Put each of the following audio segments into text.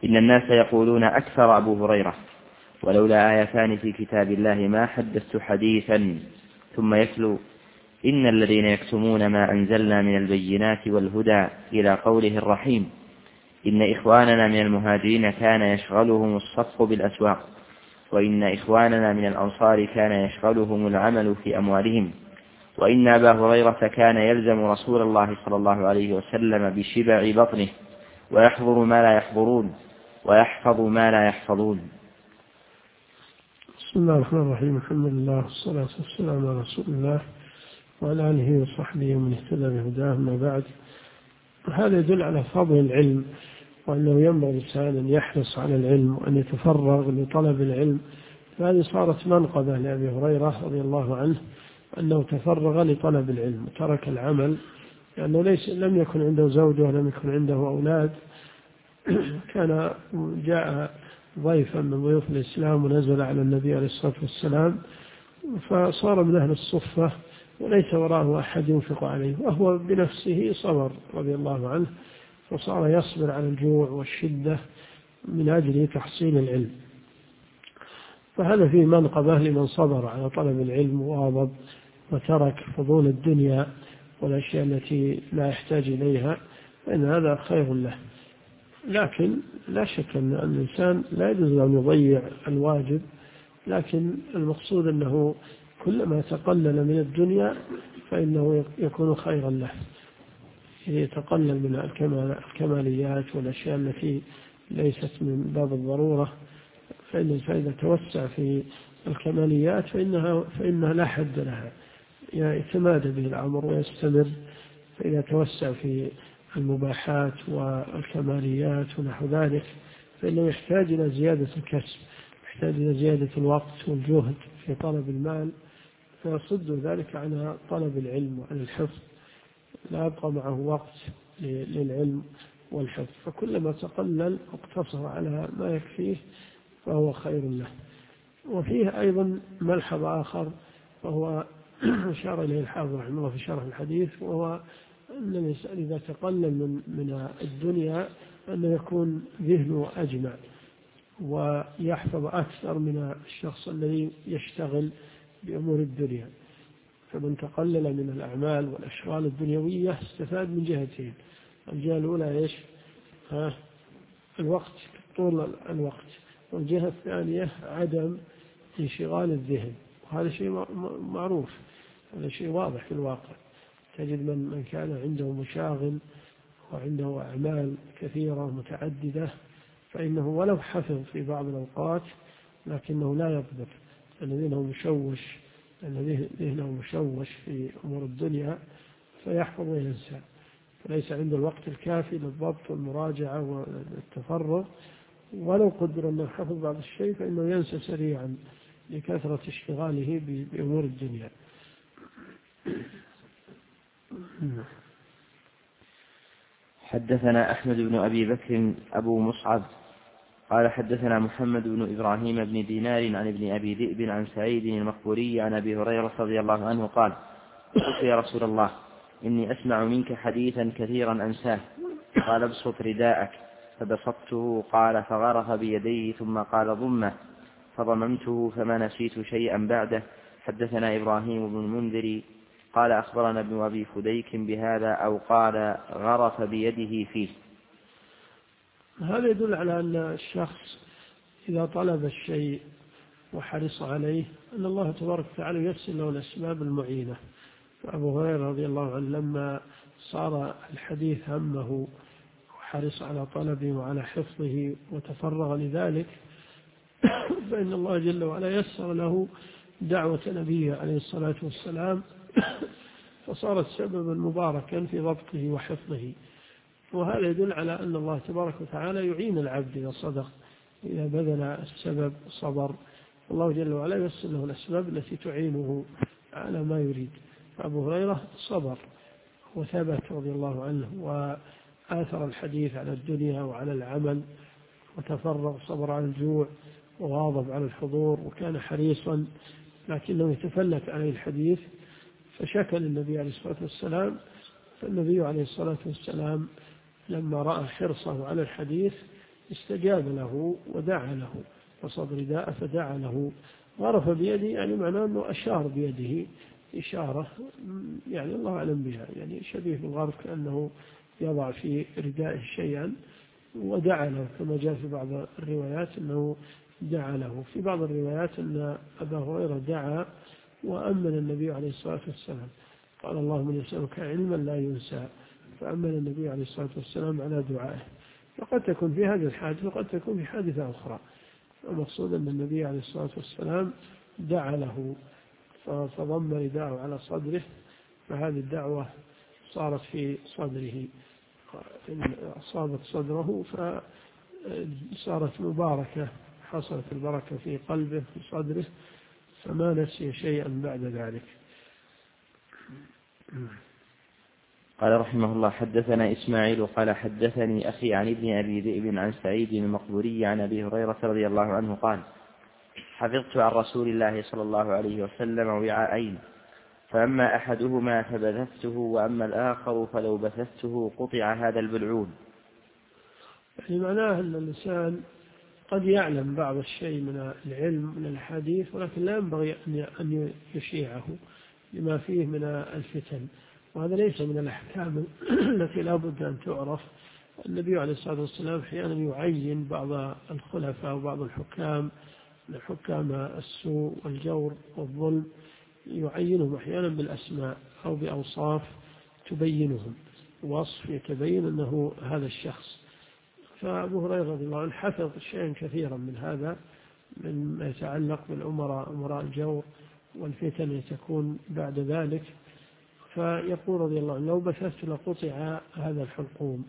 إن الناس يقولون أكثر أبو هريرة ولولا آيتان في كتاب الله ما حدثت حديثا، ثم يتلو إن الذين يكتمون ما أنزلنا من البينات والهدى إلى قوله الرحيم إن إخواننا من المهاجرين كان يشغلهم الصفق بالأسواق، وإن إخواننا من الأنصار كان يشغلهم العمل في أموالهم، وإن أبا هريرة كان يلزم رسول الله صلى الله عليه وسلم بشبع بطنه ويحضر ما لا يحضرون ويحفظ ما لا يحفظون. بسم الله الرحمن الرحيم. الحمد لله والصلاة والسلام على رسول الله وعلى آله وصحبه ومن اهتدى بهداه. أما بعد، هذا يدل على فضل العلم، وأنه ينبغي الإنسان أن يحرص على العلم وأن يتفرغ لطلب العلم. هذه صارت منقبة لأبي هريرة رضي الله عنه أنه تفرغ لطلب العلم وترك العمل، لأنه لم يكن عنده زوجة ولم يكن عنده أولاد. كان جاء ضيفا من ضيوف الإسلام ونزل على النبي عليه الصلاة والسلام، فصار من أهل الصفة وليس وراءه أحد ينفق عليه، وهو بنفسه صبر رضي الله عنه، فصار يصبر على الجوع والشدة من أجل تحصيل العلم. فهذا فيه منقبة لمن صبر على طلب العلم وواظب وترك فضول الدنيا والأشياء التي لا يحتاج إليها، فإن هذا خير له. لكن لا شك أن الإنسان لا يجوز أن يضيع الواجب، لكن المقصود أنه كلما تقلل من الدنيا فإنه يكون خيرا له. يتقلل من الكماليات والأشياء التي ليست من باب الضرورة، فإن الفائدة توسع في الكماليات فإنها لا حد لها، يتمادى به الأمر ويستمر. فإذا توسع في المباحات والكماليات ونحو ذلك فإنه يحتاج إلى زيادة الكسب، يحتاج إلى زيادة الوقت والجهد في طلب المال، فيصد ذلك عن طلب العلم وعن الحفظ، لا يبقى معه وقت للعلم والحفظ. فكلما تقلل واقتصر على ما يكفيه فهو خير له. وفيه أيضا ملحظ آخر وهو أشار إليه الحافظ رحمه الله في شرح الحديث، وهو أن الإنسان إذا تقلل من الدنيا أن يكون ذهنه أجمع ويحفظ أكثر من الشخص الذي يشتغل بأمور الدنيا. فمن تقلل من الأعمال والأشغال الدنيوية استفاد من جهتين: الجهة الأولى إيش؟ الوقت، طول الوقت، والجهة الثانية عدم انشغال الذهن. وهذا شيء معروف، هذا شيء واضح في الواقع. تجد من كان عنده مشاغل وعنده أعمال كثيرة متعددة فإنه ولو حفظ في بعض الأوقات لكنه لا يضبط، لأن ذهنه مشوش في أمور الدنيا فيحفظ وينسى، فليس عنده الوقت الكافي للضبط والمراجعة والتفرغ. ولو قدر أنه حفظ بعض الشيء فإنه ينسى سريعا لكثرة اشتغاله بأمور الدنيا. حدثنا أحمد بن أبي بكر أبو مصعب قال حدثنا محمد بن إبراهيم بن دينار عن ابن أبي ذئب عن سعيد المقبوري عن أبي هريرة رضي الله عنه قال: قلت يا رسول الله إني أسمع منك حديثا كثيرا أنساه، قال ابسط رداءك، فبسطته، قال فغرف بيديه ثم قال ضمه، فضممته فما نسيت شيئا بعده. حدثنا إبراهيم بن المنذر قال أخبرنا ابن أبي فديك بهذا أو قال غرف بيده فيه. هذا يدل على أن الشخص إذا طلب الشيء وحرص عليه أن الله تبارك وتعالى ييسر له الأسباب المعينة. فأبو هريرة رضي الله عنه لما صار الحديث همه وحرص على طلبه وعلى حفظه وتفرغ لذلك فإن الله جل وعلا يسر له دعوة نبيه عليه الصلاة والسلام فصارت سببا مباركا في ضبطه وحفظه. وهذا يدل على أن الله تبارك وتعالى يعين العبد إذا صدق، إذا بذل السبب صبر، الله جل وعلا يسر له الأسباب التي تعينه على ما يريد. فأبو هريرة صبر وثبت رضي الله عنه وآثر الحديث على الدنيا وعلى العمل وتفرغ، صبر على الجوع وواظب على الحضور وكان حريصا، لكنه يتفلت عليه الحديث فشكى للنبي عليه الصلاة والسلام. فالنبي عليه الصلاة والسلام لما رأى حرصه على الحديث استجاب له ودعا له، قصد رداء فدعا له، غرف بيده يعني معناه أنه أشار بيده إشارة يعني الله أعلم بها، يعني شبيه بالغرف كأنه يضع في ردائه شيئا ودعا له، كما جاء في بعض الروايات أنه دعا له. في بعض الروايات أن أبا هريرة دعا وأمن النبي عليه الصلاة والسلام، قال اللهم إني أسألك علما لا ينسى، فأمن النبي عليه الصلاة والسلام على دعائه. فقد تكون في هذه الحادثة وقد تكون في حادثة أخرى. المقصود أن النبي عليه الصلاة والسلام دعا له فضم رداءه على صدره، فهذه الدعوة صارت في صدره، أصابت صدره فصارت مباركة، حصلت البركة في قلبه في صدره، فما نسي شيئا بعد ذلك. قال رحمه الله حدثنا إسماعيل قال حدثني أخي عن ابن أبي ذئب عن سعيد المقبوري عن أبي هريرة رضي الله عنه قال حفظت عن رسول الله صلى الله عليه وسلم وعاءين، فأما أحدهما فبثثته وأما الآخر فلو بثثته قطع هذا البلعوم. يعني معناه أن الإنسان قد يعلم بعض الشيء من العلم من الحديث، ولكن لا ينبغي أن يشيعه لما فيه من الفتن، وهذا ليس من الأحكام التي لا بد أن تعرف. النبي عليه الصلاة والسلام أحيانا يعين بعض الخلفاء وبعض الحكام السوء والجور والظلم، يعينهم أحيانا بالأسماء أو بأوصاف تبينهم، وصف يتبين أنه هذا الشخص. فأبو هريرة رضي الله عنه حفظ شيئا كثيرا من هذا، مما يتعلق بالأمراء أمراء الجور والفتن التي تكون بعد ذلك. فيقول رضي الله عنه لو بثثت لقطع هذا الحلقوم،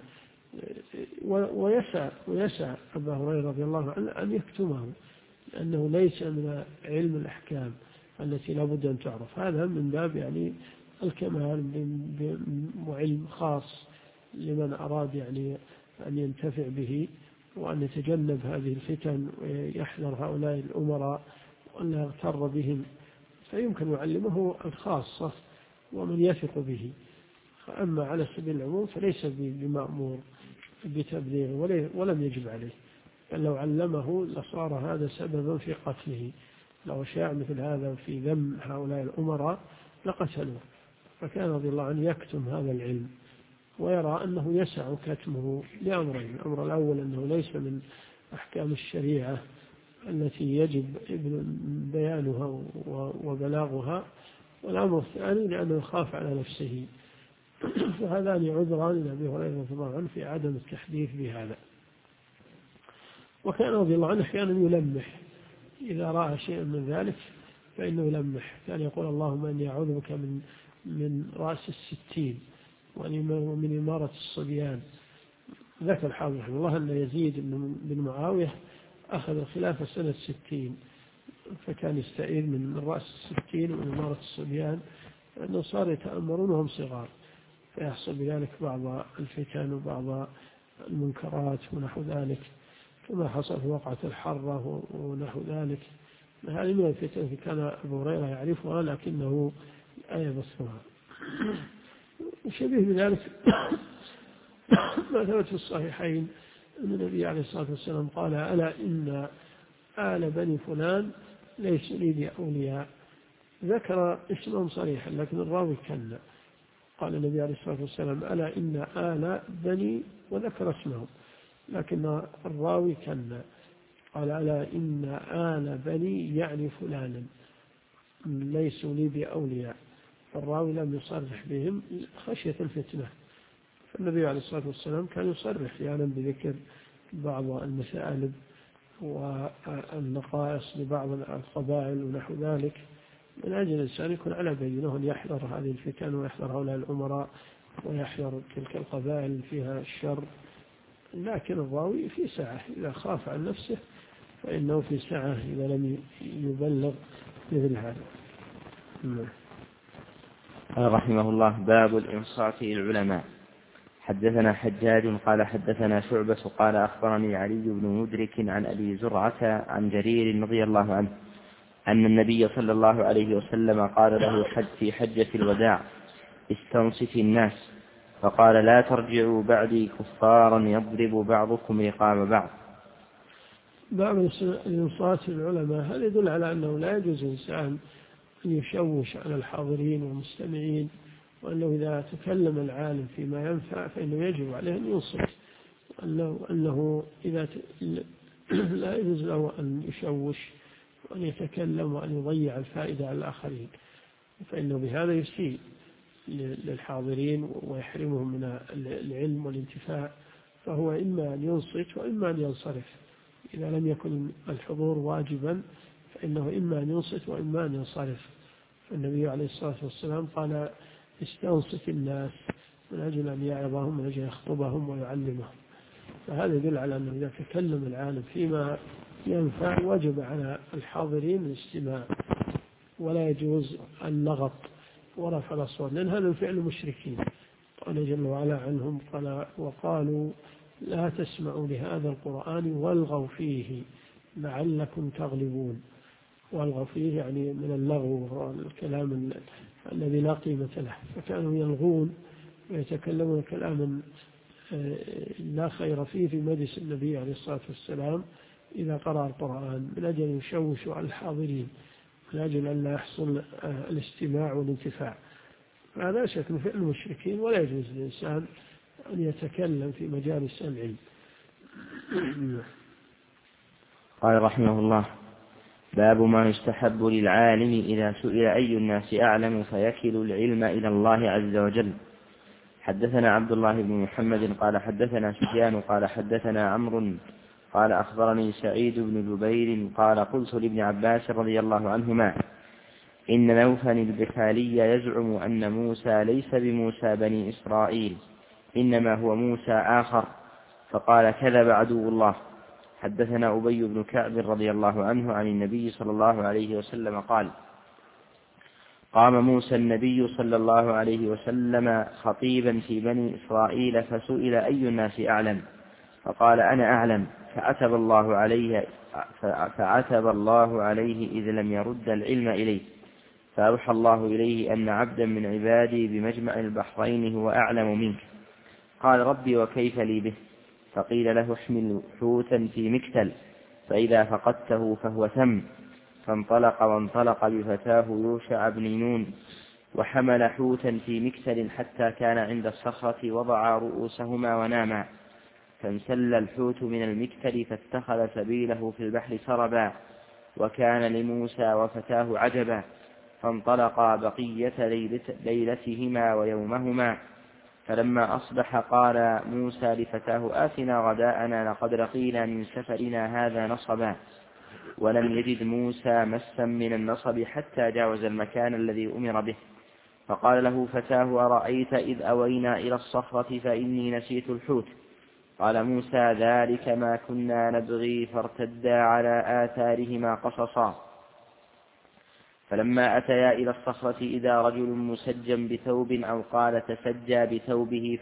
ويسعى أبا هريرة رضي الله عنه أن يكتمه، لأنه ليس من علم الأحكام التي لا بد أن تعرف. هذا من باب يعني الكمال وعلم خاص لمن أراد يعني أن ينتفع به وأن يتجنب هذه الفتن ويحذر هؤلاء الأمراء وأن يغتر بهم، فيمكن يعلمه الخاصة ومن يثق به. فأما على سبيل العموم فليس بمأمور بتبليغه ولم يجب عليه، بل لو علمه لصار هذا سببا في قتله. لو شاع مثل هذا في ذم هؤلاء الأمراء لقتلوه. فكان رضي الله عنه يكتم هذا العلم، ويرى أنه يسع كتمه لأمرين: الأمر الأول أنه ليس من أحكام الشريعة التي يجب بيانها وبلاغها، والأمر الثاني لأنه يخاف على نفسه. فهذان عذران لأبي هريرة رضي الله عنه في عدم التحديث بهذا. وكان رضي الله عنه أحيانا يلمح إذا رأى شيئا من ذلك، فإنه يلمح. كان يقول اللهم إني أعوذ بك من رأس 60 ومن إمارة الصبيان. ذكر الحافظ رحمه الله أن يزيد بن معاوية أخذ الخلافة سنة 60، فكان يستعيذ من رأس 60 ومن إمارة الصبيان، لأنه صار يتأمرون وهم صغار، فيحصل بذلك بعض الفتن وبعض المنكرات ونحو ذلك، كما حصل في وقعة الحرة ونحو ذلك. هذه من الفتن كان أبو هريرة يعرفها لكنه لا يبثها. وشبيه بذلك ما ثبت في الصحيحين أن النبي عليه الصلاة والسلام قال ألا إن آل بني فلان ليس لي بأولياء. ذكر اسمهم صريحا لكن الراوي كلا. قال النبي عليه الصلاة والسلام ألا إن آل بني، وذكر اسمهم، لكن الراوي كلا. قال ألا إن آل بني يعني فلانا ليسوا لي بأولياء، فالراوي لم يصرح بهم خشية الفتنة. فالنبي عليه الصلاة والسلام كان يصرح أحيانا بذكر بعض المثالب والنقائص لبعض القبائل ونحو ذلك، من أجل الإنسان يكون على بينه أن يحذر هذه الفتن ويحذر هؤلاء الأمراء ويحذر تلك القبائل فيها الشر. لكن الراوي في سعة إذا خاف عن نفسه، فإنه في سعة إذا لم يبلغ مثل هذا. قال رحمه الله باب الإنصات للعلماء. حدثنا حجاج قال حدثنا شعبة قال أخبرني علي بن مدرك عن أبي زرعة عن جرير رضي الله عنه أن النبي صلى الله عليه وسلم قال له في حجة الوداع استنصت الناس، فقال لا ترجعوا بعدي كفارا يضرب بعضكم رقاب بعض. باب الإنصات للعلماء هذا يدل على أنه لا يجوز الإنسان أن يشوش على الحاضرين والمستمعين، وأنه إذا تكلم العالم فيما ينفع فإنه يجب عليه أن ينصت، وأنه إذا لا يجوز له أن يشوش وأن يتكلم وأن يضيع الفائدة على الآخرين، فإنه بهذا يسيء للحاضرين ويحرمهم من العلم والانتفاع. فهو إما أن ينصت وإما أن ينصرف. إذا لم يكن الحضور واجبا فإنه إما أن ينصت وإما أن ينصرف. فالنبي عليه الصلاة والسلام قال استنصت الناس من أجل أن يعظهم، من أجل أن يخطبهم ويعلمهم. فهذا يدل على أنه إذا تكلم العالم فيما ينفع وجب على الحاضرين الاستماع، ولا يجوز اللغط ورفع الأصوات، لأن هذا فعل المشركين. قال جل وعلا عنهم قال وقالوا لا تسمعوا لهذا القرآن والغوا فيه لعلكم تغلبون. والغوا فيه يعني من اللغو والكلام الذي لا قيمة له، فكانوا يلغون ويتكلمون كلاما لا خير فيه في مجلس النبي عليه الصلاة والسلام إذا قرأ القرآن، من أجل أن يشوشوا على الحاضرين، من أجل أن لا يحصل الاستماع والانتفاع. فهذا شك من فعل المشركين، ولا يجوز للإنسان أن يتكلم في مجالس العلم. قال رحمه الله: باب ما يستحب للعالم إذا سئل أي الناس أعلم فيكل العلم إلى الله عز وجل. حدثنا عبد الله بن محمد قال حدثنا سفيان قال حدثنا عمرو قال أخبرني سعيد بن جبير قال قلت لابن عباس رضي الله عنهما: إن نوفا البكالي يزعم أن موسى ليس بموسى بني إسرائيل، إنما هو موسى آخر. فقال: كذب عدو الله. حدثنا أبي بن كعب رضي الله عنه عن النبي صلى الله عليه وسلم قال: قام موسى النبي صلى الله عليه وسلم خطيبا في بني إسرائيل فسئل أي الناس أعلم، فقال: أنا أعلم، فعتب الله عليه إذ لم يرد العلم إليه، فأوحى الله إليه أن عبدا من عبادي بمجمع البحرين هو أعلم منك. قال: ربي وكيف لي به؟ فقيل له: احمل حوتا في مكتل، فإذا فقدته فهو ثم. وانطلق بفتاه يوشع بن نون وحمل حوتا في مكتل حتى كان عند الصخرة وضع رؤوسهما وناما، فانسل الحوت من المكتل فاتخذ سبيله في البحر سربا، وكان لموسى وفتاه عجبا، فانطلقا بقية ليلتهما ويومهما. فلما أصبح قال موسى لفتاه: آتنا غداءنا لقد لقينا من سفرنا هذا نصبا. ولم يجد موسى مسا من النصب حتى جاوز المكان الذي أمر به. فقال له فتاه: أرأيت إذ أوينا إلى الصخرة فإني نسيت الحوت. قال موسى: ذلك ما كنا نبغي، فارتدا على آثارهما قصصا. فلما أتيا إلى الصخرة إذا رجل مسجى بثوب، أو قال تسجى بثوبه،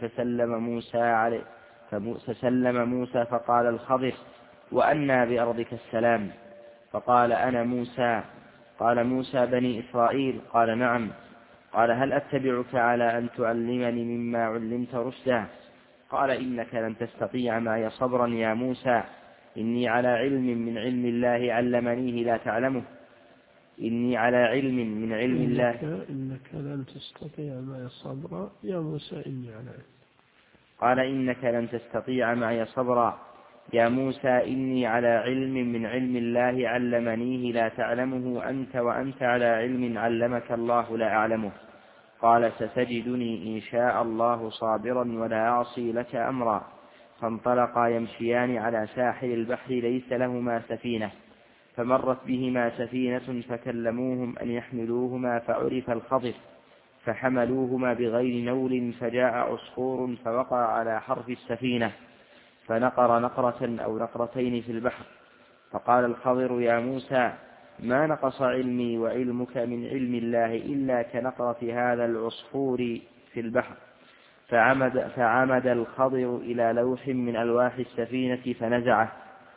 فسلم موسى فقال الخضر: وأنى بأرضك السلام؟ فقال: أنا موسى. قال: موسى بني إسرائيل؟ قال: نعم. قال: هل أتبعك على أن تعلمني مما علمت رشدا؟ قال: إنك لن تستطيع معي صبرا يا موسى، إني على علم من علم الله علمنيه لا تعلمه. إني على علم من علم الله. إنك لن تستطيع معي صبرا يا موسى إني على علم. قال: إنك لن تستطيع معي صبرا يا موسى، إني على علم من علم الله علمنيه لا تعلمه أنت، وأنت على علم علمك الله لا أعلمه. قال: ستجدني إن شاء الله صابرا ولا أعصي لك أمرا. فانطلقا يمشيان على ساحل البحر ليس لهما سفينة، فمرت بهما سفينة فكلموهم أن يحملوهما، فعرف الخضر، فحملوهما بغير نول، فجاء عصفور فوقع على حرف السفينة، فنقر نقرة أو نقرتين في البحر. فقال الخضر: يا موسى، ما نقص علمي وعلمك من علم الله إلا كنقرة هذا العصفور في البحر. فعمد الخضر إلى لوح من ألواح السفينة فنزعه.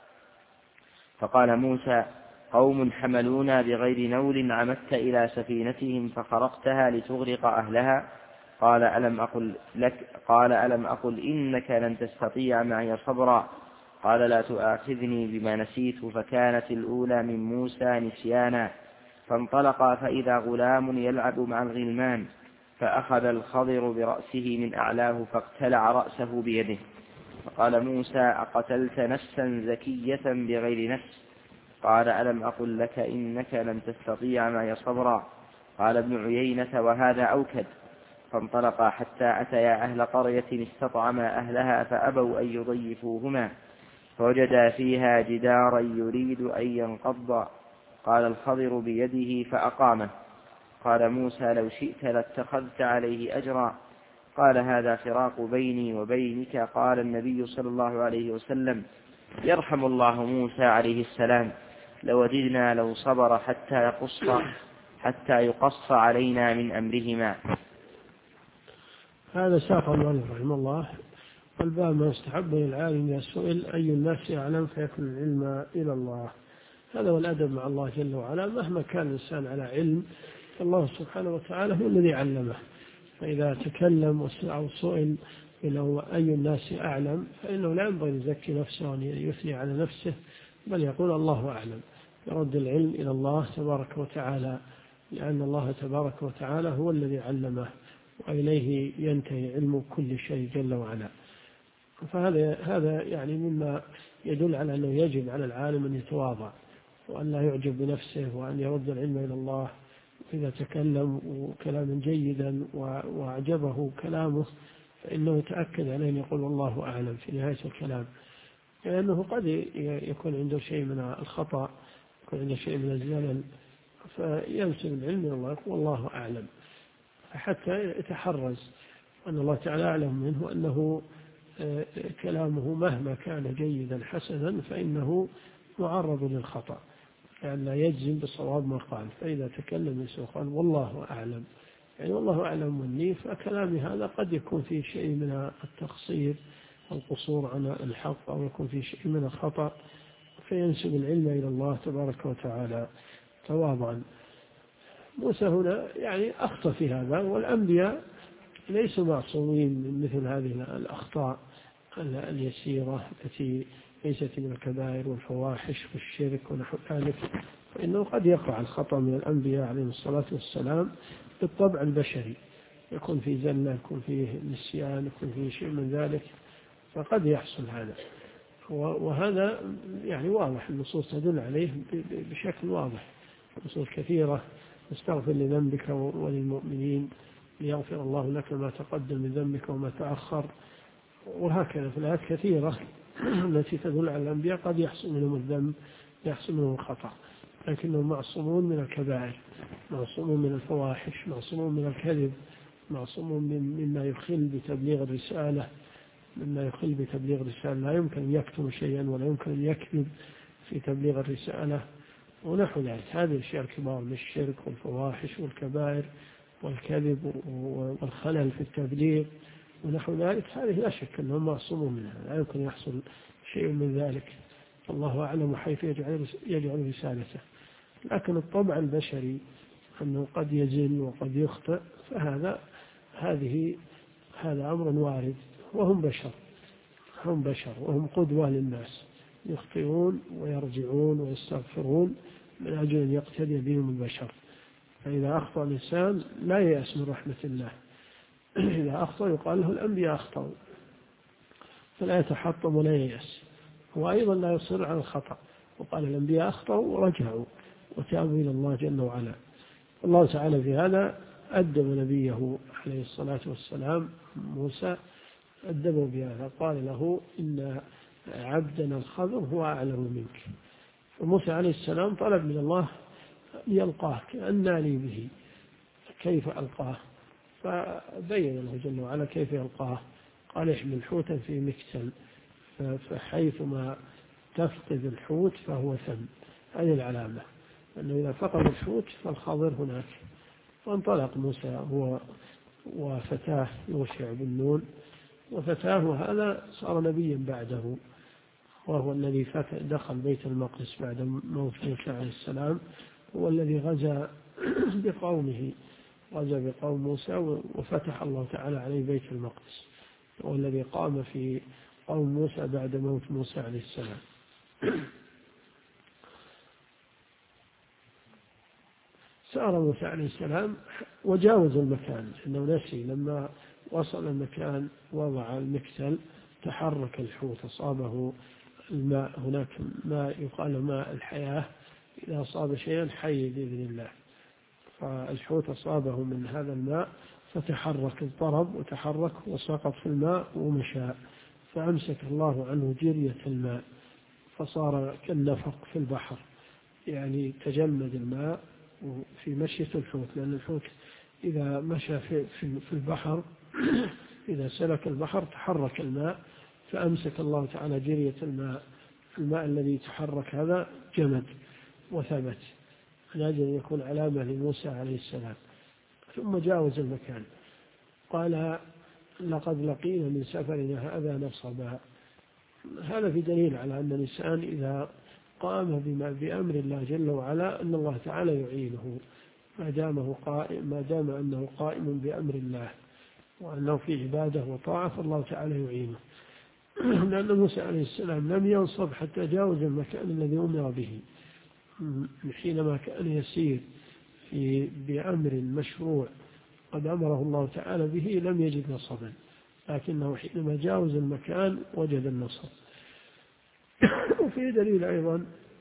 فقال موسى: قوم حملونا بغير نول، عمدت إلى سفينتهم فخرقتها لتغرق أهلها. قال: ألم أقل إنك لن تستطيع معي صبرا؟ قال لا تؤاخذني بما نسيت، فكانت الأولى من موسى نسيانا. فانطلقا فإذا غلام يلعب مع الغلمان، فأخذ الخضر برأسه من أعلاه فاقتلع رأسه بيده، فقال موسى أقتلت نفسا زكية بغير نفس؟ قال ألم أقل لك إنك لن تستطيع معي صبرا؟ قال ابن عيينة وهذا أوكد. فانطلقا حتى أتيا أهل قرية استطعما أهلها فأبوا أن يضيفوهما، فوجدا فيها جدارا يريد أن ينقض. قال الخضر بيده فأقامه. قال موسى لو شئت لاتخذت عليه أجرا. قال هذا فراق بيني وبينك. قال النبي صلى الله عليه وسلم يرحم الله موسى عليه السلام، لوددنا لو صبر حتى يقص علينا من أمرهما. هذا ساق المؤلف رحمه الله والباب ما يستحب للعالم إذا سئل أي الناس أعلم فيكن العلم إلى الله. هذا هو الأدب مع الله جل وعلا، مهما كان الإنسان على علم الله سبحانه وتعالى هو الذي علمه. فإذا تكلم أو سئل إلى أي الناس أعلم فإنه لا ينبغي يزكي نفسه وأن يثني على نفسه، بل يقول الله أعلم، يرد العلم إلى الله تبارك وتعالى، لأن الله تبارك وتعالى هو الذي علمه وإليه ينتهي علم كل شيء جل وعلا. فهذا يعني مما يدل على أنه يجب على العالم أن يتواضع وأن لا يعجب بنفسه وأن يرد العلم إلى الله. إذا تكلم كلاما جيدا وأعجبه كلامه فإنه يتأكد عليه أن يقول والله أعلم في نهاية الكلام، لأنه قد يكون عنده شيء من الخطأ، يكون عنده شيء من الزلل، فينسب العلم إلى الله يقول والله أعلم، حتى يتحرز أن الله تعالى أعلم منه وأنه كلامه مهما كان جيدا حسنا فإنه معرض للخطأ، يعني لا يجزم بصواب ما قال. فإذا تكلم يسوع قال والله أعلم، يعني والله أعلم مني، فكلامي هذا قد يكون فيه شيء من التقصير أو القصور عن الحق، أو يكون فيه شيء من الخطأ، فينسب العلم إلى الله تبارك وتعالى تواضعا. موسى هنا يعني أخطأ في هذا، والأنبياء ليسوا معصومين من مثل هذه الأخطاء اليسيرة التي ليست من الكبائر والفواحش والشرك ونحو ذلك، فإنه قد يقع الخطأ من الأنبياء عليهم الصلاة والسلام بالطبع البشري، يكون في زلة، يكون فيه نسيان، يكون فيه شيء من ذلك، فقد يحصل هذا. وهذا يعني واضح، النصوص تدل عليه بشكل واضح، نصوص كثيرة: استغفر لذنبك وللمؤمنين ليغفر الله لك ما تقدم من ذنبك وما تأخر، وهكذا في الآيات كثيرة التي تدل على الأنبياء قد يحصل منهم الذنب، يحصل منهم الخطأ، لكنهم معصومون من الكبائر، معصومون من الفواحش، معصومون من الكذب، معصومون مما يخل بتبليغ الرسالة، لا يمكن أن يكتم شيئا ولا يمكن أن يكذب في تبليغ الرسالة ونحو ذلك. هذه الأشياء الكبار من الشرك والفواحش والكبائر والكذب والخلل في التبليغ ونحو ذلك، هذه لا شك أنهم معصومون منها، لا يمكن يحصل شيء من ذلك، الله أعلم حيث يجعل رسالته. لكن الطبع البشري أنه قد يزل وقد يخطئ، هذا أمر وارد، وهم بشر وهم قدوة للناس، يخطئون ويرجعون ويستغفرون من أجل أن يقتدي بهم البشر. فإذا أخطأ الإنسان لا ييأس من رحمة الله، إذا أخطأ يقال له الأنبياء أخطأوا، فلا يتحطم ولا ييأس، وأيضا لا يصر على الخطأ، وقال الأنبياء أخطأوا ورجعوا وتابوا إلى الله جل وعلا. الله تعالى في هذا أدب نبيه عليه الصلاة والسلام موسى، أدبه بهذا، قال له إن عبدنا الخضر هو أعلم منك. فموسى عليه السلام طلب من الله يلقاه، كأنى لي به، كيف ألقاه؟ فبين له جل وعلا كيف يلقاه، قال احمل حوتا في مكتل، فحيثما تفقد الحوت فهو ثم. هذه العلامة، أنه إذا فقد الحوت فالخضر هناك. فانطلق موسى هو وفتاه يوشع بن نون، وفتاه هذا صار نبيا بعده، وهو الذي دخل بيت المقدس بعد موت موسى عليه السلام، هو الذي غزا بقوم موسى وفتح الله تعالى عليه بيت المقدس، هو الذي قام في قوم موسى بعد موت موسى عليه السلام. سار موسى عليه السلام وجاوز المكان لأنه نسي، لما وصل المكان وضع المكسل تحرك الحوت، أصابه الماء، هناك ماء يقال ماء الحياة، إذا أصاب شيئا حي بإذن الله، فالحوت أصابه من هذا الماء فتحرك، اضطرب وتحرك وسقط في الماء ومشى، فأمسك الله عنه جرية الماء فصار كالنفق في البحر، يعني تجمد الماء في مشية الحوت، لأن الحوت إذا مشى في البحر إذا سلك البحر تحرك الماء، فأمسك الله تعالى جرية الماء الذي تحرك هذا جمد وثبت، لأجل أن يكون علامة لموسى عليه السلام. ثم جاوز المكان، قال لقد لقينا من سفرنا هذا نصبا. هذا في دليل على أن الإنسان إذا قام بأمر الله جل وعلا أن الله تعالى يعينه، ما دام أنه قائم بأمر الله وأنه في عبادة وطاعة فالله تعالى يعينه. لأن موسى عليه السلام لم ينصب حتى جاوز المكان الذي أمر به، حينما كان يسير بأمر مشروع قد أمره الله تعالى به لم يجد نصبا، لكنه حينما جاوز المكان وجد النصب. وفي دليل أيضا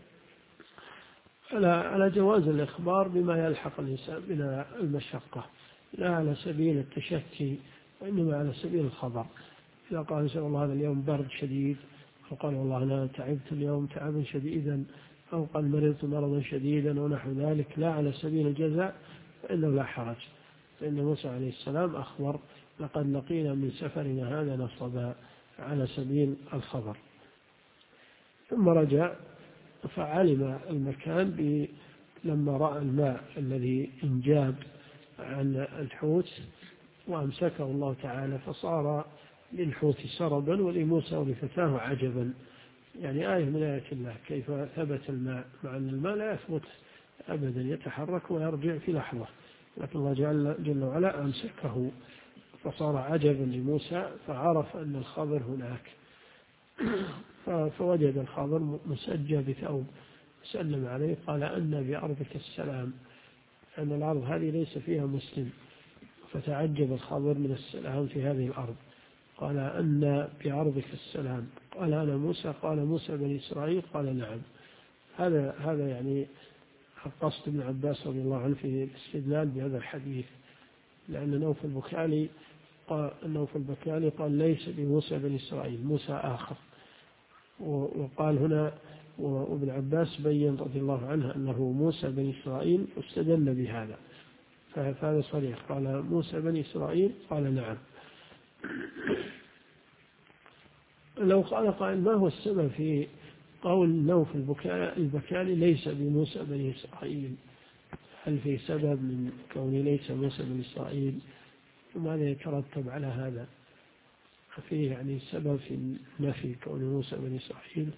على جواز الإخبار بما يلحق الإنسان من المشقة، لا على سبيل التشكي وإنما على سبيل الخبر. إذا قال إن شاء الله هذا اليوم برد شديد، أو قال والله أنا تعبت اليوم تعبا شديدا، أو قال مرضت مرضا شديدا ونحو ذلك، لا على سبيل الجزاء، فإنه لا حرج، فإن موسى عليه السلام أخبر لقد لقينا من سفرنا هذا نصبا على سبيل الخبر. ثم رجع فعلم المكان لما رأى الماء الذي انجاب عن الحوت وأمسكه الله تعالى، فصار للحوت سربا ولموسى ولفتاه عجبا، يعني آية من آيات الله كيف ثبت الماء، مع أن الماء لا يثبت أبدا، يتحرك ويرجع في لحظة، لكن الله جل وعلا أمسكه فصار عجبا لموسى، فعرف أن الخضر هناك، فوجد الخضر مسجى بثوب، سلم عليه قال أن بأرضك السلام، أن الأرض هذه ليس فيها مسلم، فتعجب الخضر من السلام في هذه الأرض، قال أن بأرضك السلام، قال أنا موسى، قال موسى بني إسرائيل، قال نعم. هذا يعني قصد ابن عباس رضي الله عنه في الاستدلال بهذا الحديث، لأن نوف البكالي قال ليس بموسى بني إسرائيل، موسى آخر، وقال هنا وابن عباس بين رضي الله عنه أنه موسى بني إسرائيل واستدل بهذا، فهذا صريح، قال موسى بني إسرائيل، قال نعم. لو قال قائل ما هو السبب في قول نوف البكالي ليس بموسى بني إسرائيل، هل في سبب من كونه ليس موسى بني إسرائيل، وماذا يترتب على هذا؟ فيه يعني سبب في نفي كون موسى بني إسرائيل؟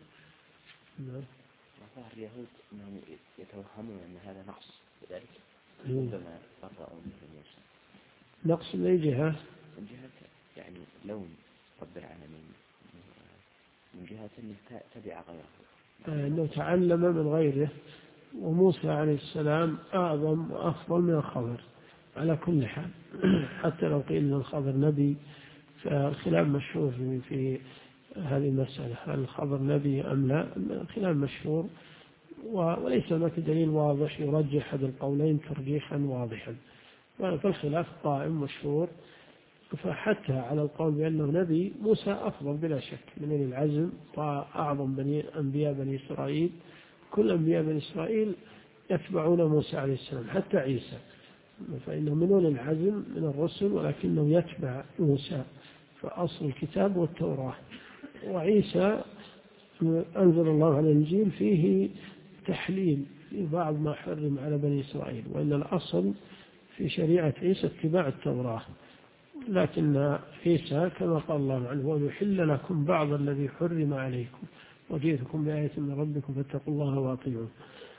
ظاهر اليهود أنهم يتوهمون أن هذا نقص، لذلك ربما برأوا من موسى. نقص من أي جهة؟ من جهة يعني لون رب العالمين، من جهة أنه تبع غيره، أنه تعلم من غيره، وموسى عليه السلام أعظم وأفضل من الخضر على كل حال. حتى لو قيل أن الخضر نبي فالخلاف مشهور في هذه المسألة، هل الخضر نبي أم لا؟ الخلاف مشهور وليس هناك دليل واضح يرجح أحد القولين ترجيحا واضحا، فالخلاف قائم مشهور. فحتى على القول بأنه نبي، موسى أفضل بلا شك من أولي العزم وأعظم أنبياء بني إسرائيل، كل أنبياء بني إسرائيل يتبعون موسى عليه السلام، حتى عيسى فإنه من أولي العزم من الرسل ولكنه يتبع موسى، فأصل الكتاب والتوراة. وعيسى أنزل الله على الإنجيل فيه تحليل في بعض ما حرم على بني إسرائيل، وإن الأصل في شريعة عيسى اتباع التوراة، لكن عيسى كما قال الله عنه ويحل لكم بعض الذي حرم عليكم وجئتكم بآية من ربكم فاتقوا الله وأطيعون.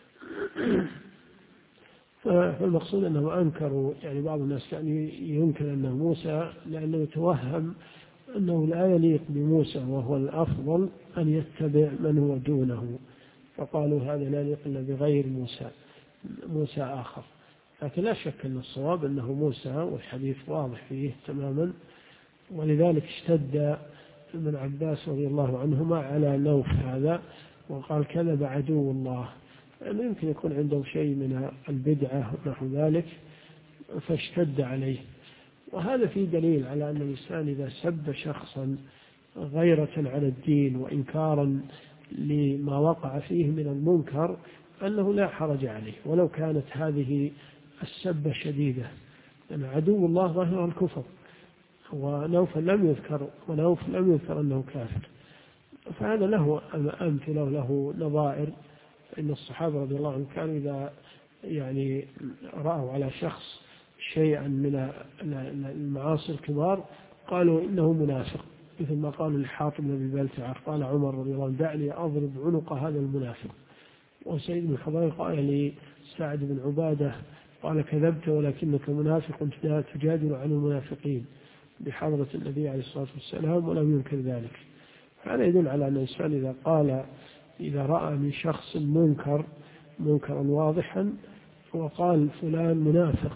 فالمقصود أنه أنكروا، يعني بعض الناس كان ينكر أنه موسى لأنه يتوهم أنه لا يليق بموسى وهو الأفضل أن يتبع من هو دونه، فقالوا هذا لا يليق إلا بغير موسى آخر. لكن لا شك أن الصواب أنه موسى، والحديث واضح فيه تماما. ولذلك اشتد ابن عباس رضي الله عنهما على نوف هذا وقال كذب عدو الله، لأنه يمكن يكون عنده شيء من البدعة ونحو ذلك فاشتد عليه. وهذا فيه دليل على أن الإنسان إذا سب شخصا غيرة على الدين وإنكارا لما وقع فيه من المنكر أنه لا حرج عليه ولو كانت هذه السبة شديدة، لأن عدو الله ظاهر الكفر، ونوف لم يذكر أنه كافر. فهذا له أمثلة وله نظائر. إن الصحابة رضي الله عنهم كانوا إذا يعني رأوا على شخص شيئا من المعاصي الكبار قالوا إنه منافق، مثل ما قالوا لحاطب بن أبي بلتعة قال عمر رضي الله عنه دعني أضرب عنق هذا المنافق. وسيد بن حضير قال لسعد بن عبادة قال كذبت ولكنك منافق تجادل عن المنافقين بحضرة النبي عليه الصلاة والسلام ولم ينكر ذلك. هذا يدل على أن الإنسان إذا رأى من شخص منكرا واضحا وقال فلان منافق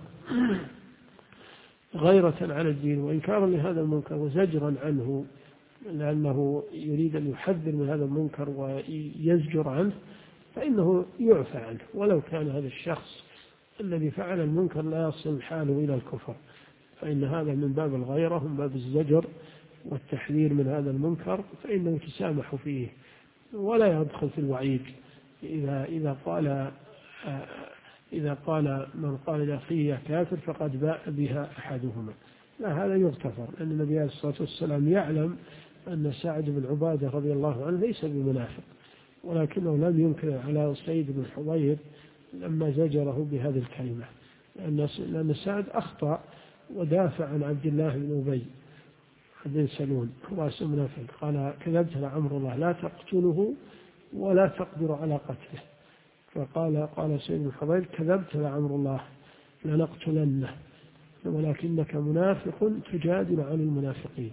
غيرة على الدين وإنكارا لهذا المنكر وزجرا عنه لأنه يريد أن يحذر من هذا المنكر ويزجر عنه، فإنه يعفى عنه ولو كان هذا الشخص الذي فعل المنكر لا يصل حاله إلى الكفر، فإن هذا من باب الغيرة ومن باب الزجر والتحذير من هذا المنكر، فإنه تسامح فيه ولا يدخل في الوعيد. إذا قال من قال لأخيه كافر فقد باء بها أحدهما، لا، هذا يغتفر، لأن النبي عليه الصلاة والسلام يعلم أن سعد بن عبادة رضي الله عنه ليس بمنافق، ولكنه لم ينكر على سيد بن حضير لما زجره بهذه الكلمة، لأن سعد أخطأ ودافع عن عبد الله بن أبي بن سلول رأس منافق قال كذبت لعمر الله لا تقتله ولا تقدر على قتله، قال سيد بن حضير كذبت لعمر الله لنقتلنه ولكنك منافق تجادل عن المنافقين.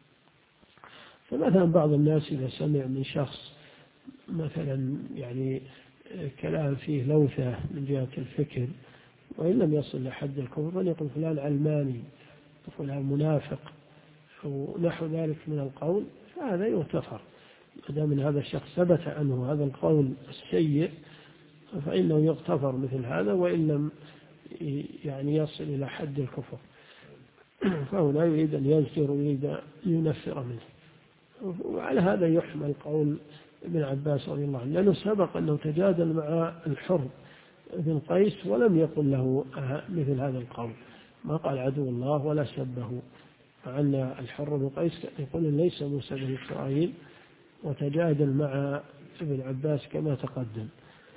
فمثلا بعض الناس إذا سمع من شخص مثلا يعني كلام فيه لوثة من جهة الفكر وإن لم يصل لحد الكفر فليقل فلان علماني وفلان منافق ونحو ذلك من القول، فهذا يغتفر ما دام من هذا الشخص ثبت عنه هذا القول السيء فإنه يغتفر مثل هذا وإن لم يعني يصل إلى حد الكفر، فهو لا يريد أن يزجر ويريد أن ينفر منه. وعلى هذا يحمل قول ابن عباس رضي الله عنه، لأنه سبق أنه تجادل مع الحر بن قيس ولم يقل له مثل هذا القول، ما قال عدو الله ولا سبه، مع أن الحر بن قيس يقول ليس موسى بن إسرائيل، وتجادل مع ابن عباس كما تقدم.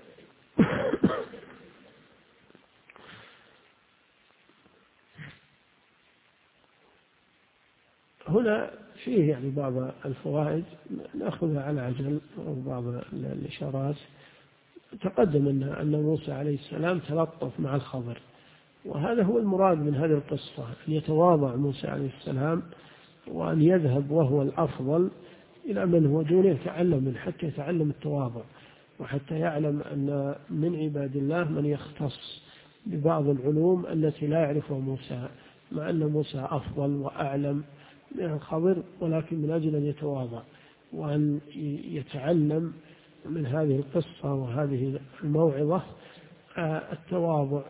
هنا فيه يعني بعض الفوائد نأخذها على عجل وبعض الإشارات. تقدم أن موسى عليه السلام تلطف مع الخضر، وهذا هو المراد من هذه القصة، أن يتواضع موسى عليه السلام وأن يذهب وهو الأفضل إلى من هو دونه يتعلم منه حتى يتعلم التواضع، وحتى يعلم أن من عباد الله من يختص ببعض العلوم التي لا يعرفها موسى، مع أن موسى أفضل وأعلم من الخضر، ولكن من أجل أن يتواضع وأن يتعلم من هذه القصة وهذه الموعظة التواضع،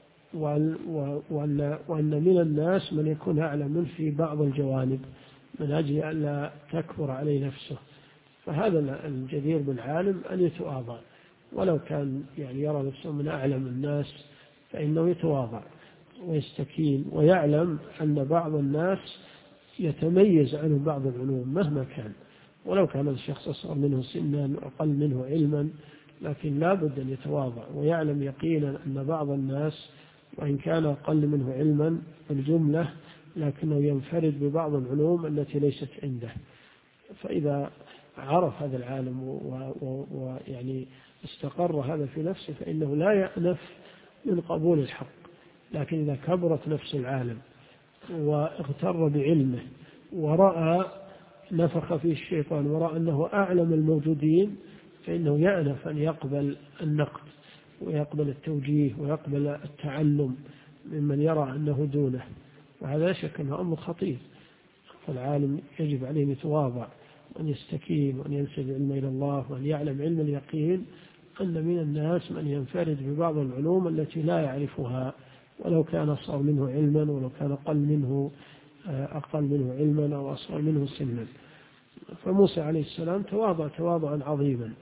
وأن من الناس من يكون أعلم منه في بعض الجوانب من أجل أن لا تكبر عليه نفسه. فهذا الجدير بالعالم أن يتواضع، ولو كان يعني يرى نفسه من أعلم الناس فإنه يتواضع ويستكين ويعلم أن بعض الناس يتميز عنه بعض العلوم مهما كان، ولو كان الشخص أصغر منه سنا أقل منه علما، لكن لا بد أن يتواضع ويعلم يقينا أن بعض الناس وإن كان أقل منه علما بالجملة لكنه ينفرد ببعض العلوم التي ليست عنده. فإذا عرف هذا العالم ويعني استقر هذا في نفسه فإنه لا يأنف من قبول الحق. لكن إذا كبرت نفس العالم واغتر بعلمه ورأى نفخ فيه الشيطان ورأى أنه أعلم الموجودين فإنه يأنف أن يقبل النقد ويقبل التوجيه ويقبل التعلم ممن يرى أنه دونه، وهذا لا شك أنه أمر خطير. فالعالم يجب عليه أن يتواضع وأن يستكين وأن ينسب علم إلى الله وأن يعلم علم اليقين أن من الناس من ينفرد ببعض العلوم التي لا يعرفها ولو كان أصغر منه علما ولو كان أقل منه علما أو أصغر منه سنا. فموسى عليه السلام تواضع تواضعا عظيما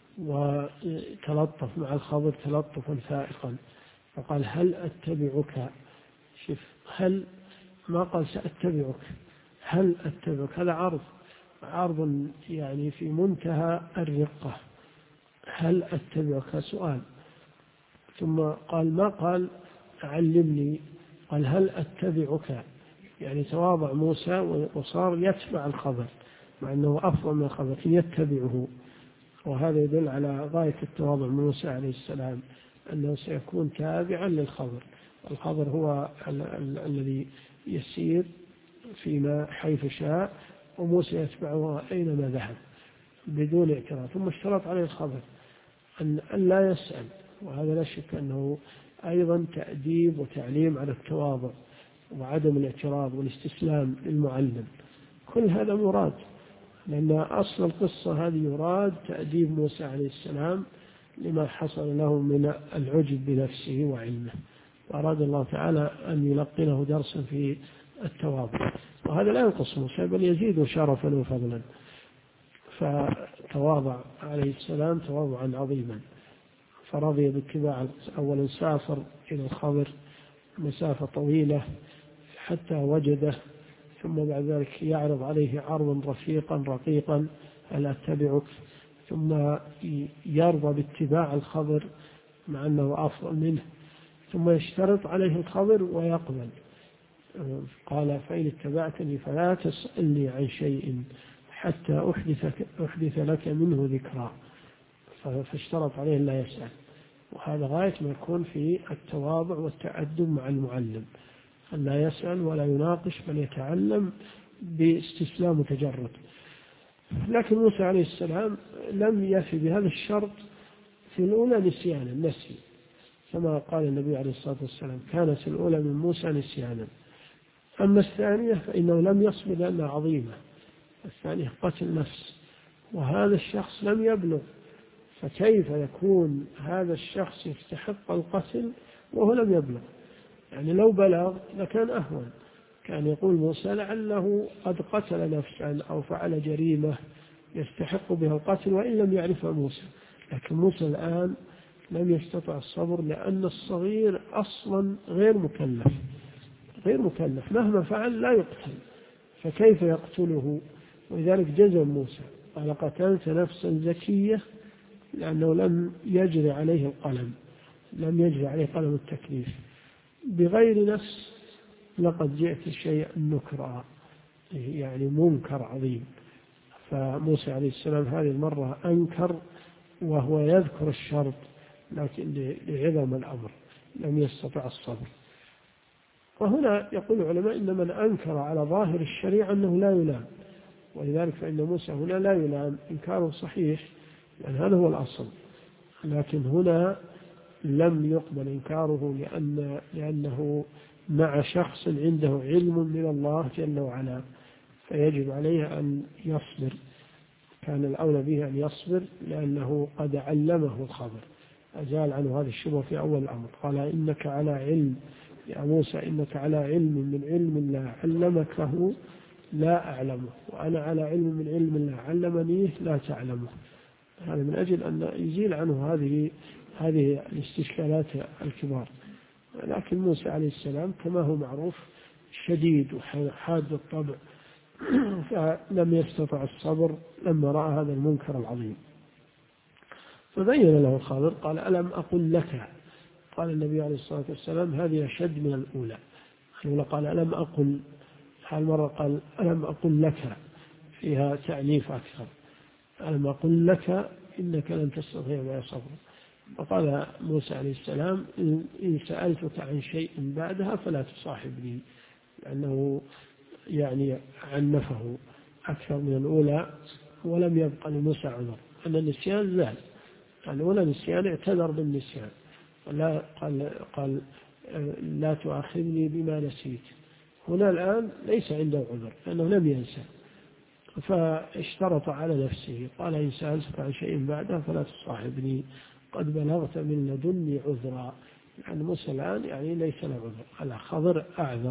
وتلطف مع الخضر تلطفا فائقا، فقال هل أتبعك، شف هل ما قال سأتبعك، هل أتبعك، هذا عرض يعني في منتهى الرقة، هل أتبعك سؤال. ثم قال ما قال علمني، قال هل أتبعك، يعني تواضع موسى وصار يتبع الخبر مع أنه أفضل من الخبر يتبعه. وهذا يدل على غاية التواضع من موسى عليه السلام أنه سيكون تابعا للخبر. الخبر هو الذي يسير فيما حيث شاء وموسى يتبعه أينما ذهب بدون اعتراض. ثم اشترط عليه الخبر أن لا يسأل، وهذا لا شك أنه أيضا تأديب وتعليم على التواضع وعدم الاعتراض والاستسلام للمعلم. كل هذا مراد، لأن أصل القصة هذه يراد تأديب موسى عليه السلام لما حصل له من العجب بنفسه وعلمه، وأراد الله تعالى أن يلقنه درسا في التواضع، وهذا لا ينقص موسى بل يزيد شرفا وفضلا. فتواضع عليه السلام تواضعا عظيما، فرضي باتباع. أولا سافر إلى الخضر مسافة طويلة حتى وجده، ثم بعد ذلك يعرض عليه عرضا رفيقا رقيقا هل أتبعك، ثم يرضى باتباع الخضر مع أنه أفضل منه، ثم يشترط عليه الخضر ويقبل. قال فإن اتبعتني فلا تسألني عن شيء حتى أحدث لك منه ذكرى، فاشترط عليه لا يسأل. وهذا غاية ما يكون في التواضع والتأدب مع المعلم، أن لا يسأل ولا يناقش بل يتعلم باستسلام وتجرد. لكن موسى عليه السلام لم يفي بهذا الشرط. في الأولى نسيانا نسي كما قال النبي عليه الصلاة والسلام كانت الأولى من موسى نسيانا. أما الثانية فإنه لم يصبر لأنها عظيمة، الثانية قتل نفس، وهذا الشخص لم يبلغ، فكيف يكون هذا الشخص يستحق القتل وهو لم يبلغ؟ يعني لو بلغ لكان أهون، كان يقول موسى لعله قد قتل نفسا أو فعل جريمة يستحق بها القتل وإن لم يعرفها موسى. لكن موسى الآن لم يستطع الصبر لأن الصغير أصلا غير مكلف مهما فعل لا يقتل، فكيف يقتله؟ ولذلك جزم موسى قال قتلت نفسا زكية، لأنه لم يجري عليه قلم التكليف بغير نفس، لقد جئت شيئا نكرا، يعني منكر عظيم. فموسى عليه السلام هذه المرة أنكر وهو يذكر الشرط، لكن لعظم الأمر لم يستطع الصبر. وهنا يقول العلماء إن من أنكر على ظاهر الشريعة أنه لا يلام، ولذلك فإن موسى هنا لا يلام، إنكاره صحيح لأن هذا هو الأصل، لكن هنا لم يقبل إنكاره لأنه مع شخص عنده علم من الله جل وعلا، فيجب عليه أن يصبر. كان الأولى به أن يصبر لأنه قد علمه الخبر، أزال عنه هذه الشبهة في أول الأمر. قال إنك على علم يا موسى، إنك على علم من علم الله علمكه لا أعلمه، وأنا على علم من علم الله علمنيه لا تعلمه. هذا من أجل أن يزيل عنه هذه الاستشكالات الكبار. لكن موسى عليه السلام كما هو معروف شديد وحاد الطبع، فلم يستطع الصبر لما رأى هذا المنكر العظيم، فبين له الخضر قال ألم أقل لك. قال النبي عليه الصلاة والسلام هذه أشد من الأولى. قال ألم أقل، هالمرة قال ألم أقل لك، فيها تعنيف أكثر. ألم أقل لك إنك لن تستطيع معي صبرا. وقال موسى عليه السلام إن سألتك عن شيء بعدها فلا تصاحبني، لأنه يعني عنفه أكثر من الأولى ولم يبقى لموسى عذر، أن النسيان زال. الأولى نسيان اعتذر بالنسيان، ولا قال لا تؤاخذني بما نسيت. هنا الآن ليس عنده عذر لأنه لم ينسى، فاشترط على نفسه قال إن سألتك عن شيء بعده فلا تصاحبني قد بلغت من لدني عذرا. يعني موسى الآن يعني ليس له عذر. الخضر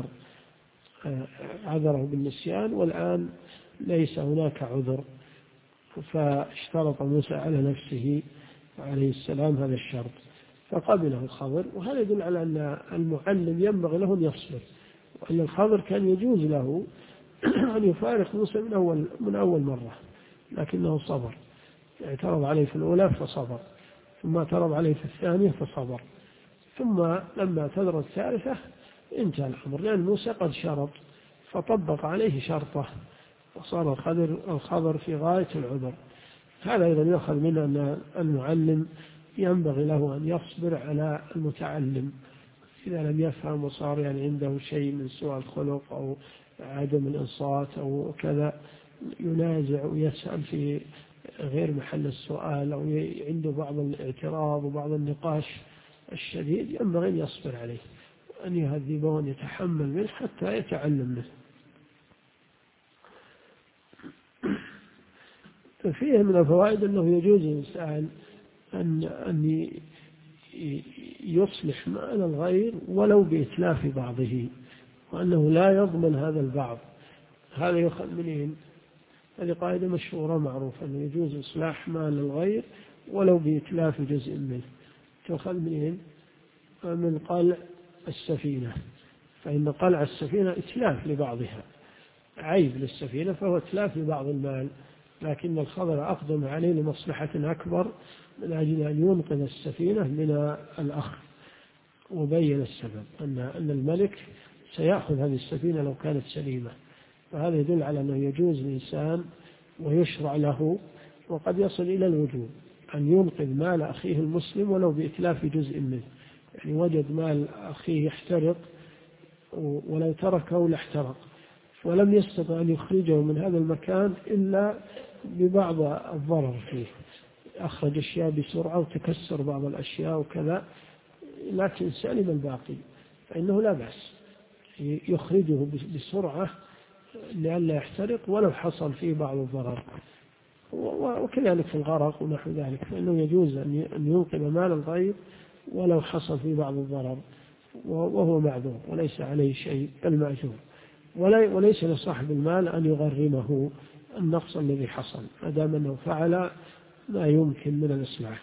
عذره بالنسيان والآن ليس هناك عذر، فاشترط موسى على نفسه عليه السلام هذا الشرط فقبله الخضر. وهذا يدل على أن المعلم ينبغي له أن يصبر، وأن الخضر كان يجوز له أن يفارق موسى من أول مرة، لكنه صبر. اعترض عليه في الأولى فصبر، ثم اعترض عليه في الثانية فصبر، ثم لما اعتذر الثالثة انتهى الأمر، لأن موسى قد شرط فطبق عليه شرطه وصار الخضر في غاية العذر. هذا أيضا يأخذ منه أن المعلم ينبغي له أن يصبر على المتعلم إذا لم يفهم وصار يعني عنده شيء من سوء الخلق أو عدم الإنصات أو كذا، ينازع ويسأل في غير محل السؤال أو عنده بعض الاعتراض وبعض النقاش الشديد، ينبغي أن يصبر عليه وأن يهذبه وأن يتحمل منه حتى يتعلم منه. ففيه من الفوائد أنه يجوز الإنسان أن يصلح معنى الغير ولو بإتلاف بعضه، وأنه لا يضمن هذا البعض. هذا يؤخذ منين؟ هذه قاعدة مشهورة معروفة أنه يجوز إصلاح مال الغير ولو بإتلاف جزء منه. تؤخذ منين؟ من قلع السفينة، فإن قلع السفينة إتلاف لبعضها، عيب للسفينة فهو إتلاف لبعض المال، لكن الخضر أقدم عليه لمصلحة أكبر من أجل أن ينقذ السفينة من الأخذ، وبين السبب أن الملك سيأخذ هذه السفينة لو كانت سليمة. فهذا يدل على أنه يجوز الإنسان ويشرع له وقد يصل إلى الوجوب أن ينقذ مال أخيه المسلم ولو بإتلاف جزء منه. يعني وجد مال أخيه يحترق ولو تركه لاحترق، ولم يستطع أن يخرجه من هذا المكان إلا ببعض الضرر فيه، أخرج أشياء بسرعة وتكسر بعض الأشياء وكذا، لكن سلم الباقي، فإنه لا بأس يخرجه بسرعة لئلا يحترق ولو حصل فيه بعض الضرر. وكذلك في الغرق ونحو ذلك، فإنه يجوز أن ينقذ مال الغير ولو حصل فيه بعض الضرر وهو معذور وليس عليه شيء بل مأجور، وليس لصاحب المال أن يغرمه النقص الذي حصل ما دام أنه فعل ما يمكن من الإصلاح.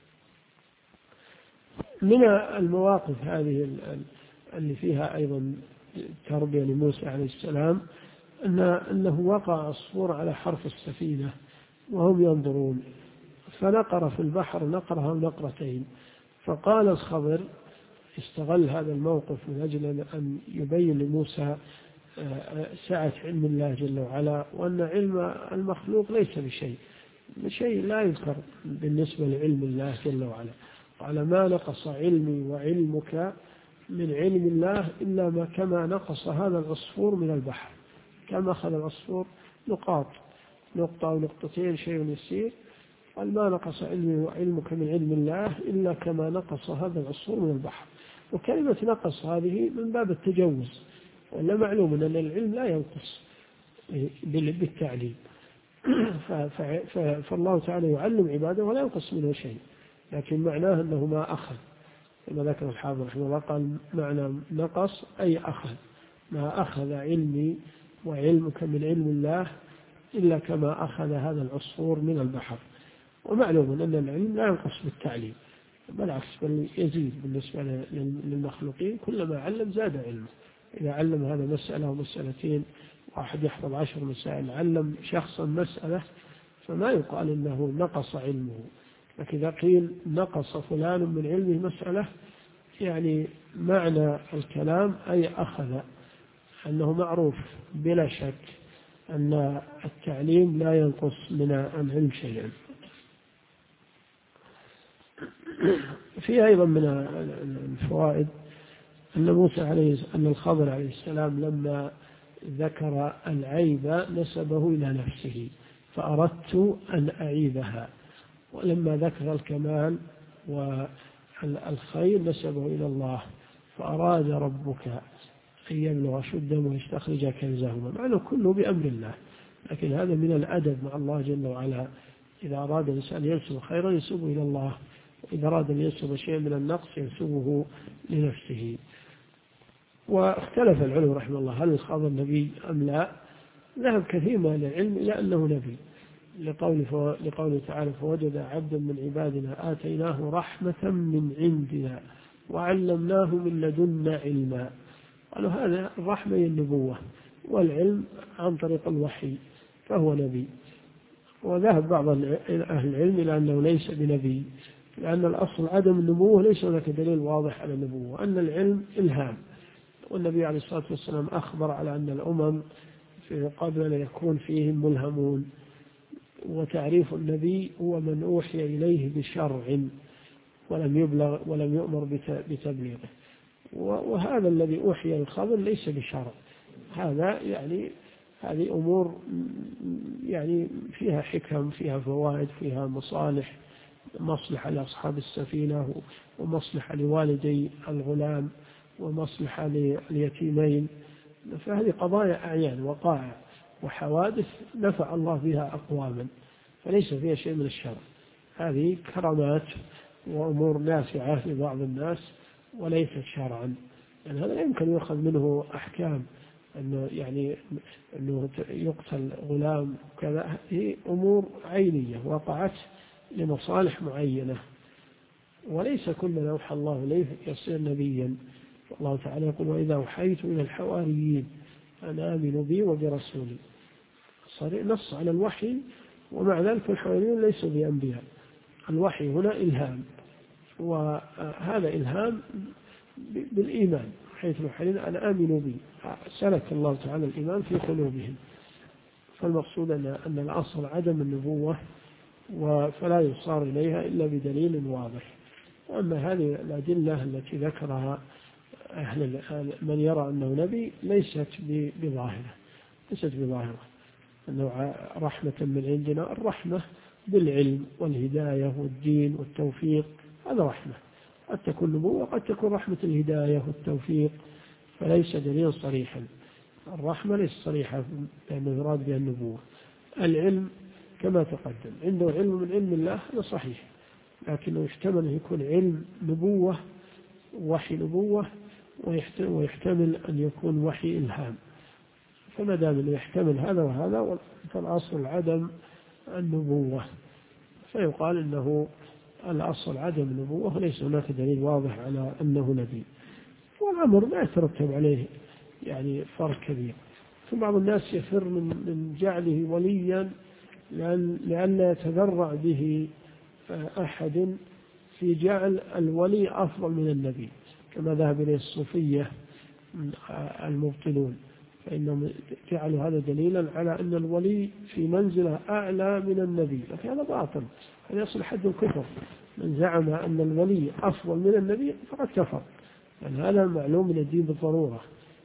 من المواقف هذه اللي فيها أيضا تربية لموسى عليه السلام أنه وقع عصفور على حرف السفينة وهم ينظرون، فنقر في البحر نقرها نقرتين. فقال الخضر استغل هذا الموقف من أجل أن يبين لموسى سعة علم الله جل وعلا، وأن علم المخلوق ليس بشيء لا يذكر بالنسبة لعلم الله جل وعلا. قال ما نقص علمي وعلمك من علم الله إلا ما كما نقص هذا العصفور من البحر. كما أخذ العصفور نقطة أو نقطتين شيء يسير، قال ما نقص علمي وعلمك من علم الله إلا كما نقص هذا العصفور من البحر. وكلمة نقص هذه من باب التجوز، ولا معلوم أن العلم لا ينقص بالتعليم، فالله تعالى يعلم عباده ولا ينقص منه شيء، لكن معناه أنه ما أخذ، كما ذكر الحافظ رحمه الله قال معنى نقص أي أخذ، ما أخذ علمي وعلمك من علم الله إلا كما أخذ هذا العصفور من البحر. ومعلوم أن العلم لا ينقص بالتعليم، بالعكس بل يزيد بالنسبة للمخلوقين، كلما علم زاد علمه. إذا علم هذا مسألة ومسألتين، واحد يحفظ 10 مسائل، علم شخصا مسألة، فما يقال إنه نقص علمه. لكن إذا قيل نقص فلان من علمه مسألة، يعني معنى الكلام أي أخذ، أنه معروف بلا شك أن التعليم لا ينقص من العلم شيئا. في أيضا من الفوائد أن الخضر عليه السلام لما ذكر العيب نسبه إلى نفسه فأردت أن أعيبها، ولما ذكر الكمال والخير نسبه إلى الله فأراد ربك أن يبلغ شدهم ويستخرج كنزهما، مع أنه كله بأمر الله، لكن هذا من الأدب مع الله جل وعلا. إذا أراد الإنسان ينسب خيرا ينسبه إلى الله، وإذا أراد أن ينسب شيئا من النقص ينسبه لنفسه. واختلف العلماء رحمه الله هل الخضر نبي أم لا؟ ذهب كثير من العلم إلى أنه نبي، لقوله تعالى فوجد عبدا من عبادنا آتيناه رحمة من عندنا وعلمناه من لدنا علما. قالوا هذا الرحمة هي النبوة، والعلم عن طريق الوحي فهو نبي. وذهب بعض أهل العلم إلى أنه ليس بنبي، لأن الأصل عدم النبوة، ليس هناك دليل واضح على النبوة، أن العلم إلهام. والنبي عليه الصلاة والسلام أخبر على أن الأمم قبل أن يكون فيهم ملهمون، وتعريف النبي هو من أوحي إليه بشرع ولم يؤمر بتبليغه. وهذا الذي أوحي للخضر ليس بشرع، هذا يعني هذه أمور يعني فيها حكم، فيها فوائد، فيها مصلحة لأصحاب السفينة، ومصلحة لوالدي الغلام، ومصلحة لليتيمين. فهذه قضايا أعيان وقائع وحوادث نفع الله بها أقواما، فليس فيها شيء من الشرع. هذه كرامات وأمور نافعة لبعض الناس وليست شرعا، يعني هذا لا يمكن يؤخذ منه أحكام أنه يقتل غلام كذا. هي أمور عينية وقعت لمصالح معينة، وليس كل من أوحى الله إليه يصير نبيا. الله تعالى يقول وإذا أوحيت إلى الحواريين أن آمنوا بي وبرسولي، نص على الوحي، ومع ذلك الحواريون ليسوا بأنبياء. الوحي هنا إلهام، وهذا إلهام بالإيمان، حيث الحين أن آمنوا بي، سلك الله تعالى الإيمان في قلوبهم. فالمقصود أن الأصل عدم النبوة، فلا يصار إليها إلا بدليل واضح. وأما هذه الأدلة التي ذكرها من يرى أنه نبي ليست بظاهرة، أنه رحمة من عندنا. الرحمة بالعلم والهداية والدين والتوفيق، هذا رحمة. قد تكون نبوة، قد تكون رحمة الهداية والتوفيق، فليس دليل صريحا. الرحمة ليس صريحة لأنه يراد بها النبوة. العلم كما تقدم عنده علم من علم الله، هذا صحيح، لكنه يحتمل أن يكون علم نبوة، وحي نبوة، ويحتمل أن يكون وحي إلهام. فما دام أنه يحتمل هذا وهذا، فالأصل عدم النبوة، فيقال أنه الأصل عدم النبوة، وليس هناك دليل واضح على أنه نبي. والأمر لا يترتب عليه يعني فرق كبير. فبعض الناس يفر من جعله وليا لأن يتذرع به أحد في جعل الولي أفضل من النبي، كما ذهب إليه الصوفية المبطلون، فإنهم جعلوا هذا دليلا على أن الولي في منزلة أعلى من النبي، لكن هذا باطل، هذا يصل حد الكفر. من زعم أن الولي أفضل من النبي فقد كفر، يعني هذا معلوم من الدين بالضرورة،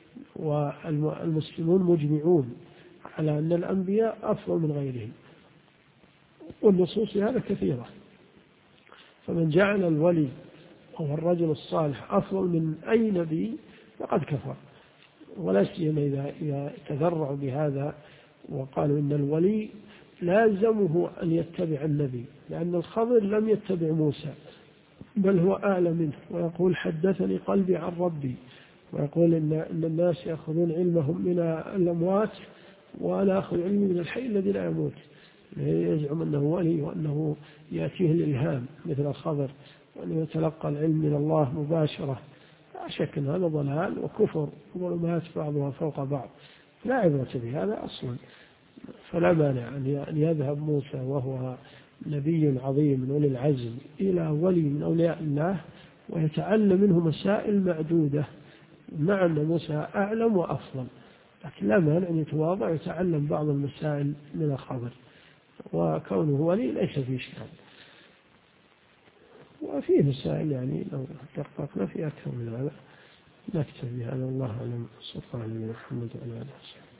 والمسلمون مجمعون على أن الأنبياء أفضل من غيرهم، والنصوص هذا كثيرة. فمن جعل الولي أو الرجل الصالح أفضل من أي نبي فقد كفر، ولا سيما إذا تذرعوا بهذا وقالوا إن الولي لازمه أن يتبع النبي، لأن الخضر لم يتبع موسى بل هو أعلى منه، ويقول حدثني قلبي عن ربي، ويقول إن الناس يأخذون علمهم من الأموات وأنا أخذ علمي من الحي الذي لا يموت. يزعم أنه ولي وأنه يأتيه الإلهام مثل الخضر، وأنه يتلقى العلم من الله مباشرة. لا شك أن هذا ضلال وكفر وظلمات بعضها فوق بعض، لا عبرة بهذا أصلا. فلا مانع أن يذهب موسى وهو نبي عظيم من أولي العزم إلى ولي من أولياء الله ويتعلم منه مسائل معدودة، مع أن موسى أعلم وأفضل، لكن لا مانع أن يتواضع ويتعلم بعض المسائل من الخبر، وكونه ولي ليس فيه إشكال. وفيه مسائل يعني لو دققنا في أكثر من هذا، نكتفي بهذا. الله أعلم. صلى الله عليه وسلم. محمد وعلى آله وصحبه.